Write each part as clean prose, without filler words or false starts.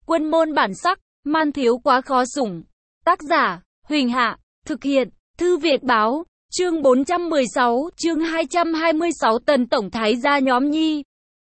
Quân môn bản sắc, man thiếu quá khó sủng. Tác giả, Huỳnh Hạ, thực hiện, Thư Việt Báo, chương 416, chương 226 Tần Tổng Thái gia nhóm Nhi.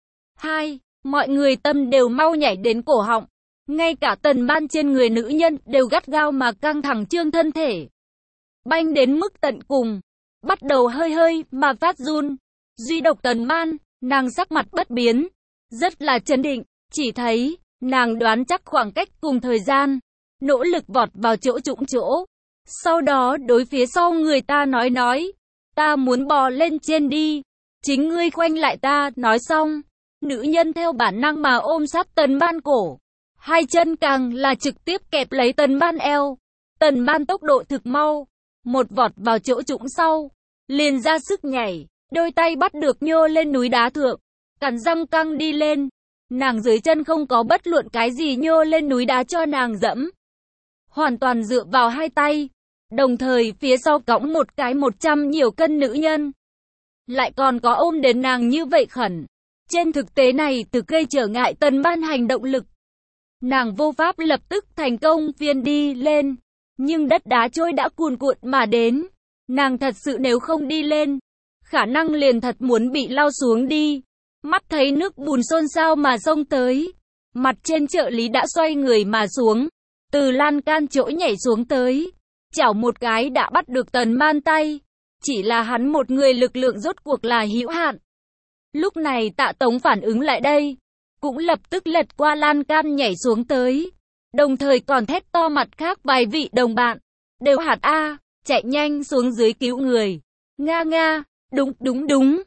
2. Mọi người tâm đều mau nhảy đến cổ họng. Ngay cả tần ban trên người nữ nhân đều gắt gao mà căng thẳng trương thân thể. Banh đến mức tận cùng. Bắt đầu hơi hơi mà phát run. Duy độc tần ban, nàng sắc mặt bất biến. Rất là chấn định, chỉ thấy, nàng đoán chắc khoảng cách cùng thời gian. Nỗ lực vọt vào chỗ trũng chỗ. Sau đó đối phía sau người ta nói. Ta muốn bò lên trên đi. Chính ngươi khoanh lại ta, nói xong. Nữ nhân theo bản năng mà ôm sát tần ban cổ. Hai chân càng là trực tiếp kẹp lấy tần ban eo. Tần ban tốc độ thực mau. Một vọt vào chỗ trũng sau. Liền ra sức nhảy. Đôi tay bắt được nhô lên núi đá thượng. Cắn răng căng đi lên. Nàng dưới chân không có bất luận cái gì nhô lên núi đá cho nàng dẫm. Hoàn toàn dựa vào hai tay. Đồng thời phía sau cõng một cái 100 nhiều cân nữ nhân. Lại còn có ôm đến nàng như vậy khẩn. Trên thực tế này thực gây trở ngại tần ban hành động lực. Nàng vô pháp lập tức thành công phiên đi lên. Nhưng đất đá trôi đã cuồn cuộn mà đến. Nàng thật sự nếu không đi lên, khả năng liền thật muốn bị lao xuống đi. Mắt thấy nước bùn xôn xao mà xông tới. Mặt trên trợ lý đã xoay người mà xuống. Từ lan can chỗ nhảy xuống tới. Chảo một cái đã bắt được tần ban tay. Chỉ là hắn một người lực lượng rốt cuộc là hữu hạn. Lúc này Tạ Tống phản ứng lại đây. Cũng lập tức lật qua lan can nhảy xuống tới. Đồng thời còn thét to mặt khác vài vị đồng bạn. Đều hạt A, chạy nhanh xuống dưới cứu người. Nga, đúng,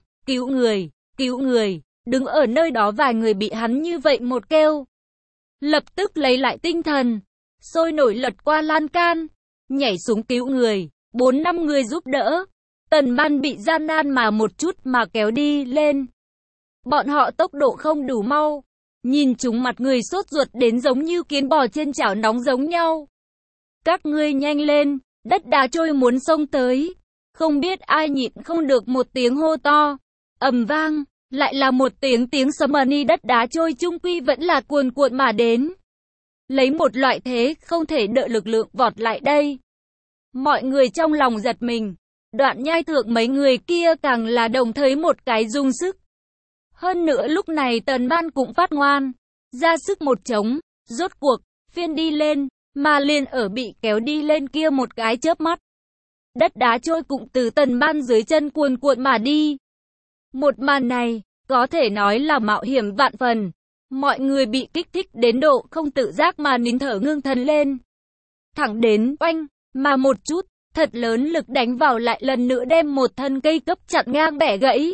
cứu người. Đứng ở nơi đó vài người bị hắn như vậy một kêu. Lập tức lấy lại tinh thần. Sôi nổi lật qua lan can. Nhảy xuống cứu người. 4-5 người giúp đỡ. Tần ban bị gian nan mà một chút mà kéo đi lên. Bọn họ tốc độ không đủ mau. Nhìn chúng mặt người sốt ruột đến giống như kiến bò trên chảo nóng giống nhau. Các ngươi nhanh lên, đất đá trôi muốn xông tới. Không biết ai nhịn không được một tiếng hô to. Ầm vang, lại là một tiếng sấm ầm đất đá trôi chung quy vẫn là cuồn cuộn mà đến. Lấy một loại thế không thể đợi lực lượng vọt lại đây. Mọi người trong lòng giật mình. Đoạn nhai thượng mấy người kia càng là đồng thấy một cái dùng sức. Hơn nữa lúc này tần ban cũng phát ngoan. Ra sức một trống. Rốt cuộc, phiên đi lên. Mà liền ở bị kéo đi lên kia một cái chớp mắt. Đất đá trôi cũng từ tần ban dưới chân cuồn cuộn mà đi. Một màn này, có thể nói là mạo hiểm vạn phần. Mọi người bị kích thích đến độ không tự giác mà nín thở ngưng thần lên. Thẳng đến oanh, mà một chút, thật lớn lực đánh vào lại lần nữa đem một thân cây cấp chặn ngang bẻ gãy.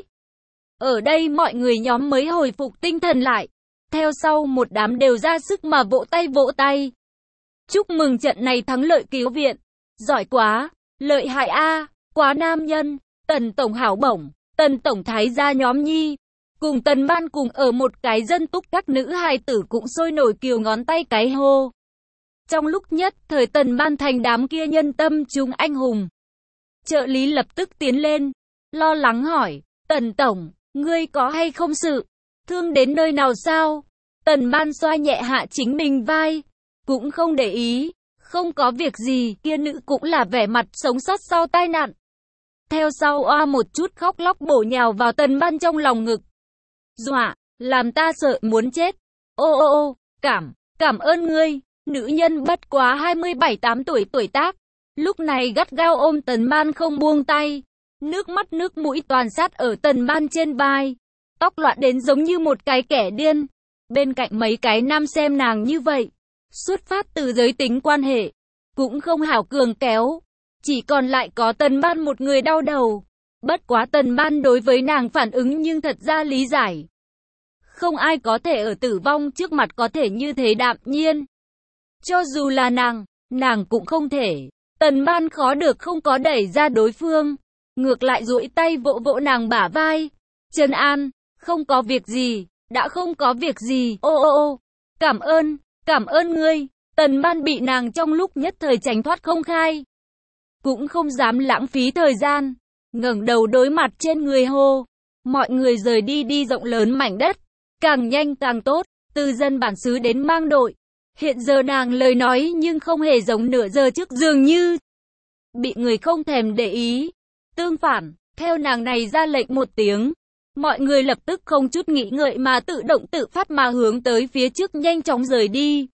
Ở đây mọi người nhóm mới hồi phục tinh thần lại. Theo sau một đám đều ra sức mà vỗ tay. Chúc mừng trận này thắng lợi cứu viện. Giỏi quá, lợi hại a, quá nam nhân. Tần tổng hảo bổng, Tần tổng thái gia nhóm Nhi. Cùng tần ban cùng ở một cái dân túc các nữ hài tử cũng sôi nổi kiều ngón tay cái hô. Trong lúc nhất thời tần ban thành đám kia nhân tâm chúng anh hùng. Trợ lý lập tức tiến lên, lo lắng hỏi, Tần tổng, ngươi có hay không sự? Thương đến nơi nào sao? Tần ban xoa nhẹ hạ chính mình vai, cũng không để ý, không có việc gì, kia nữ cũng là vẻ mặt sống sót sau tai nạn. Theo sau oa một chút khóc lóc bổ nhào vào tần ban trong lòng ngực. Dọa, làm ta sợ muốn chết. Ô, cảm ơn ngươi. Nữ nhân bất quá 27-8 tuổi tác. Lúc này gắt gao ôm tần ban không buông tay. Nước mắt nước mũi toàn sát ở tần ban trên vai. Tóc loạn đến giống như một cái kẻ điên. Bên cạnh mấy cái nam xem nàng như vậy. Xuất phát từ giới tính quan hệ. Cũng không hảo cường kéo. Chỉ còn lại có tần ban một người đau đầu. Bất quá tần ban đối với nàng phản ứng nhưng thật ra lý giải. Không ai có thể ở tử vong trước mặt có thể như thế đạm nhiên. Cho dù là nàng cũng không thể. Tần ban khó được không có đẩy ra đối phương. Ngược lại duỗi tay vỗ vỗ nàng bả vai. Trần an, không có việc gì, đã không có việc gì. Ô, cảm ơn ngươi. Tần ban bị nàng trong lúc nhất thời tránh thoát không khai. Cũng không dám lãng phí thời gian. Ngẩng đầu đối mặt trên người hô. Mọi người rời đi rộng lớn mảnh đất. Càng nhanh càng tốt. Từ dân bản xứ đến mang đội. Hiện giờ nàng lời nói nhưng không hề giống nửa giờ trước, dường như bị người không thèm để ý. Tương phản, theo nàng này ra lệnh một tiếng, mọi người lập tức không chút nghĩ ngợi mà tự động tự phát mà hướng tới phía trước nhanh chóng rời đi.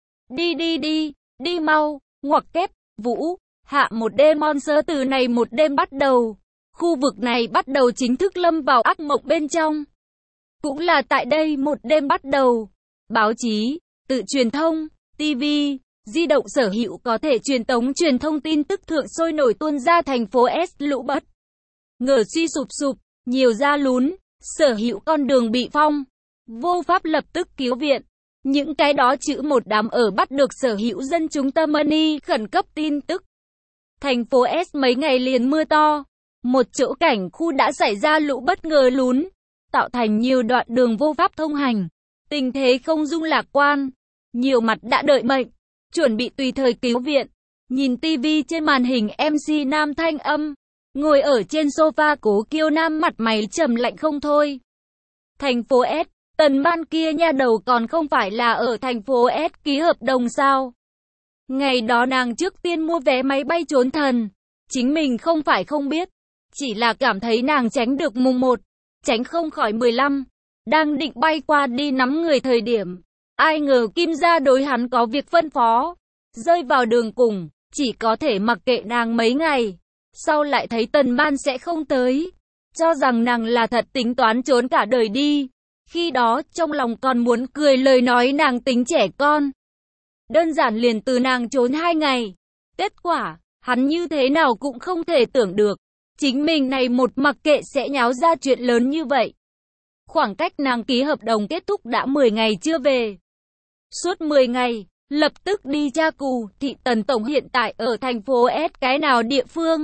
Đi mau, ngoặc kép, Vũ, Hạ một đêm monster từ này một đêm bắt đầu. Khu vực này bắt đầu chính thức lâm vào ác mộng bên trong. Cũng là tại đây một đêm bắt đầu, báo chí, tự truyền thông, TV, di động sở hữu có thể truyền tống truyền thông tin tức thượng sôi nổi tuôn ra thành phố S lũ bất ngờ suy sụp, nhiều ra lún, sở hữu con đường bị phong, vô pháp lập tức cứu viện. Những cái đó chữ một đám ở bắt được sở hữu dân chúng tâm money khẩn cấp tin tức. Thành phố S mấy ngày liền mưa to, một chỗ cảnh khu đã xảy ra lũ bất ngờ lún, tạo thành nhiều đoạn đường vô pháp thông hành. Tình thế không dung lạc quan, nhiều mặt đã đợi mệnh, chuẩn bị tùy thời cứu viện. Nhìn TV trên màn hình MC Nam thanh âm, ngồi ở trên sofa Cố Kiêu Nam mặt mày trầm lạnh không thôi. Thành phố S, Tần Ban kia nha đầu còn không phải là ở thành phố S ký hợp đồng sao? Ngày đó nàng trước tiên mua vé máy bay trốn thần, chính mình không phải không biết, chỉ là cảm thấy nàng tránh được mùng 1, tránh không khỏi 15, đang định bay qua đi nắm người thời điểm. Ai ngờ Kim gia đối hắn có việc phân phó, rơi vào đường cùng, chỉ có thể mặc kệ nàng mấy ngày. Sau lại thấy Tần Ban sẽ không tới, cho rằng nàng là thật tính toán trốn cả đời đi. Khi đó trong lòng còn muốn cười lời nói nàng tính trẻ con. Đơn giản liền từ nàng trốn 2 ngày. Kết quả, hắn như thế nào cũng không thể tưởng được. Chính mình này một mặc kệ sẽ nháo ra chuyện lớn như vậy. Khoảng cách nàng ký hợp đồng kết thúc đã 10 ngày chưa về. Suốt 10 ngày, lập tức đi tra cù, thị Tần Tổng hiện tại ở thành phố S cái nào địa phương.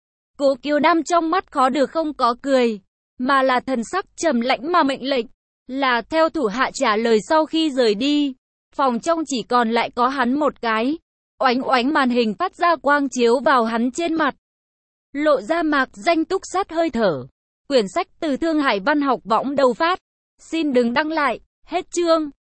Cố Kiều Nam trong mắt khó được không có cười, mà là thần sắc trầm lãnh mà mệnh lệnh, là theo thủ hạ trả lời sau khi rời đi. Phòng trong chỉ còn lại có hắn một cái, oánh oánh màn hình phát ra quang chiếu vào hắn trên mặt. Lộ ra mạc danh túc sát hơi thở. Quyển sách từ Thương Hải Văn học võng đầu phát. Xin đừng đăng lại, hết chương.